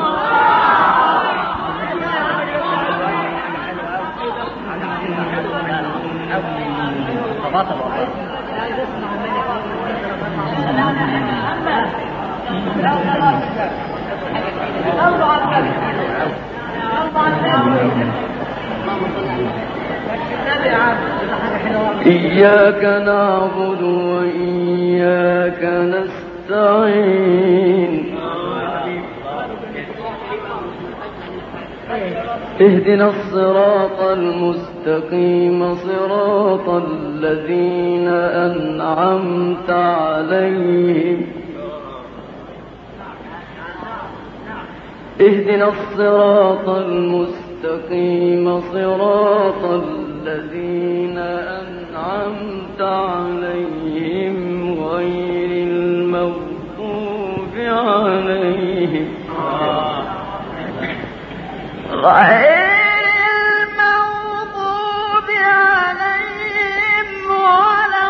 إياك نعبد وإياك نستعين اهدنا الصراط المستقيم صراط الذين أنعمت عليهم اهدنا الصراط المستقيم صراط الذين أنعمت عليهم عليهم غير المغضوب عليهم ولا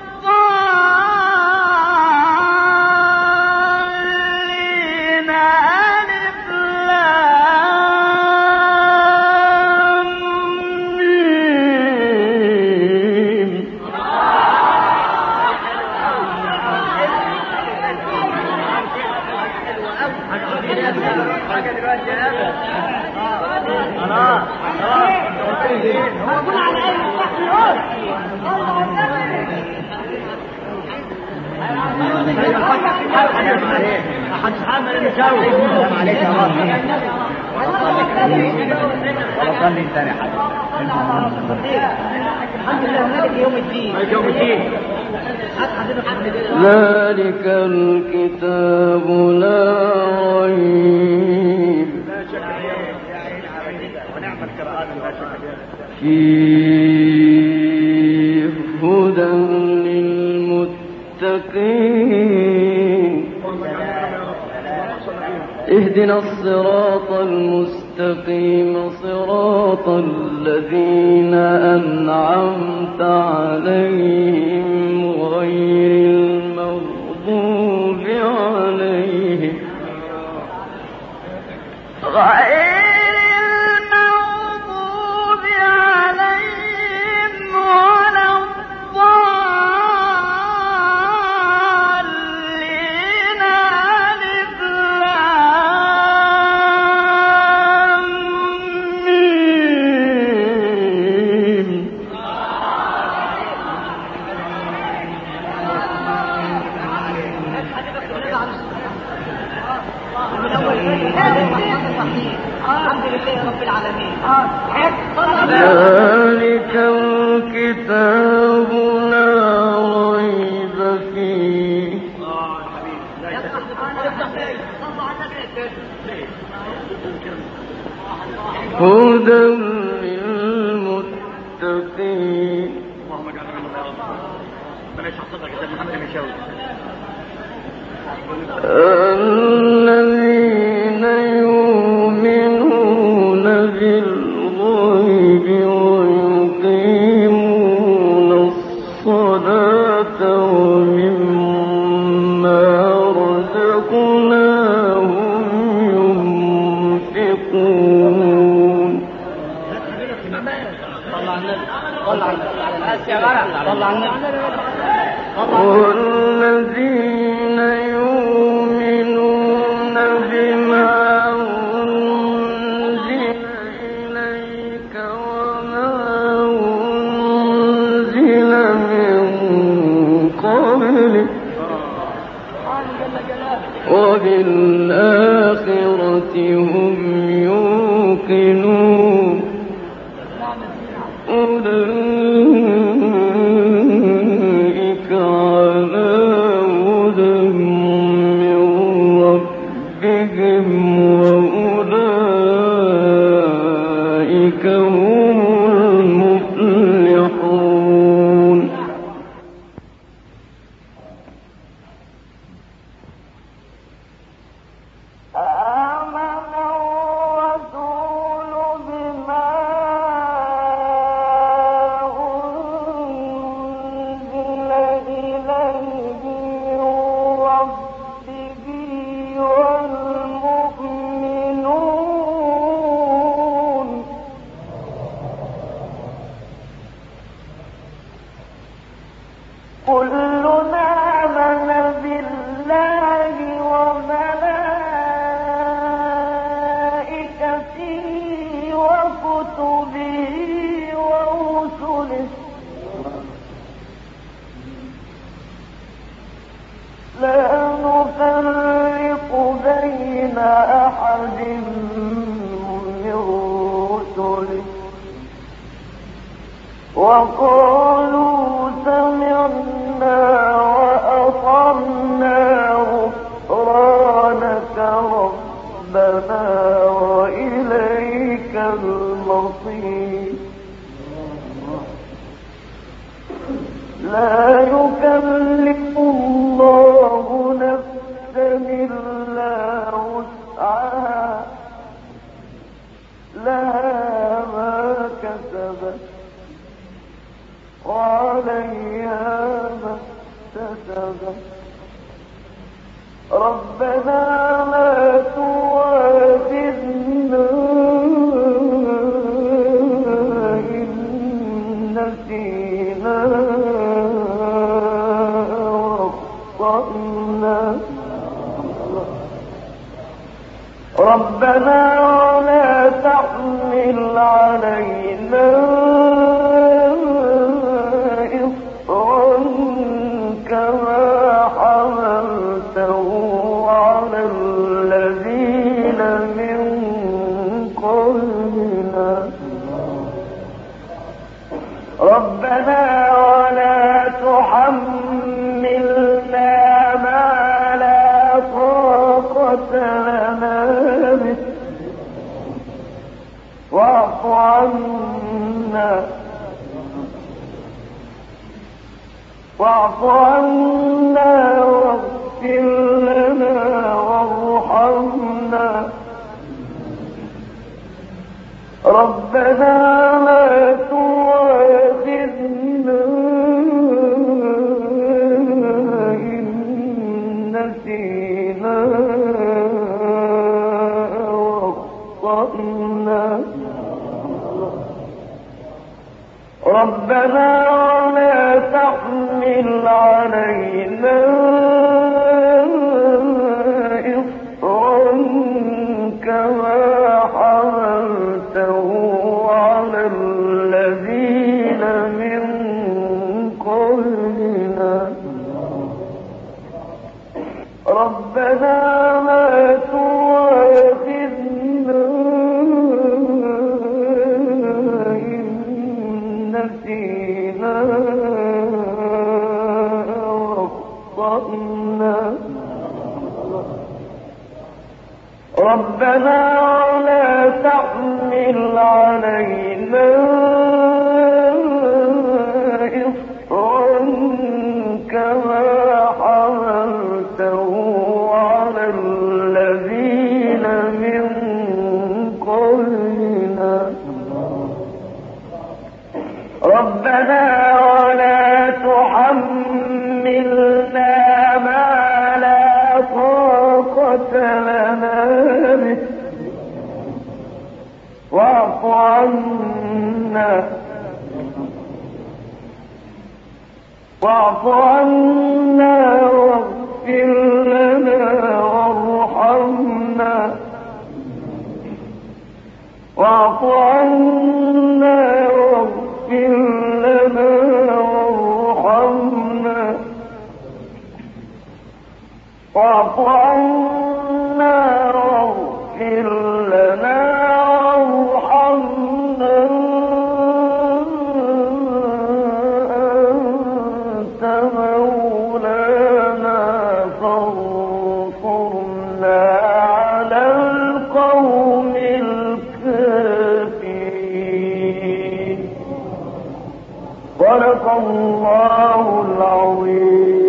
الضالين ألف لام ميم ذلك الكتاب لا ريب فيه هدى للمتقين اهدنا الصراط المستقيم صراط الذين أنعمت عليهم غير المغضوب عليهم ولا الضالين ألف لام ميم الحمد لله رب العالمين. ذلك الكتاب لا ريب فيه هدى للمتقين الذين يؤمنون بالغيب ويقيمون الصلاة ومما رزقناهم ينفقون والذين يؤمنون بما أنزل إليك وما أنزل من قبلك وبالآخرة هم يوقنون أولئك على هدى من ربهم وأولئك هم المفلحون آمن الرسول بما أنزل إليه من ربه والمؤمنون كلنا آمن بالله وملائكته وكتبه ورسله لا نفرق بين أحد من رسله وقالوا سمعنا وأطعنا غفرانك ربنا وإليك المصير لا يكلف الله نفسا إلا وسعها ربنا لا تؤاخذنا إن نسينا وأخطأنا ربنا ولا تحمل علينا إصرا كما حملته على الذين من قبلنا ربنا ولا تحملنا ما لا طاقة لنا به واعف عنا واغفر لنا وارحمنا ربنا لا تؤاخذنا إن نسينا وأخطأنا ربنا ولا تحمل علينا إصرا كما حملته على الذين من قبلنا ربنا لا تؤاخذنا إن نسينا وأخطأنا ربنا ولا تحمل علينا إصرا كما حملته على الذين من قبلنا ربنا ولا تحملنا ما لا طاقة لنا به واعف عنا واغفر لنا وارحمنا واعف عنا واغفر لنا وارحمنا واعف عنا واغفر لنا وارحمنا أنت مولانا فانصرنا على القوم الكافرين صدق الله العظيم.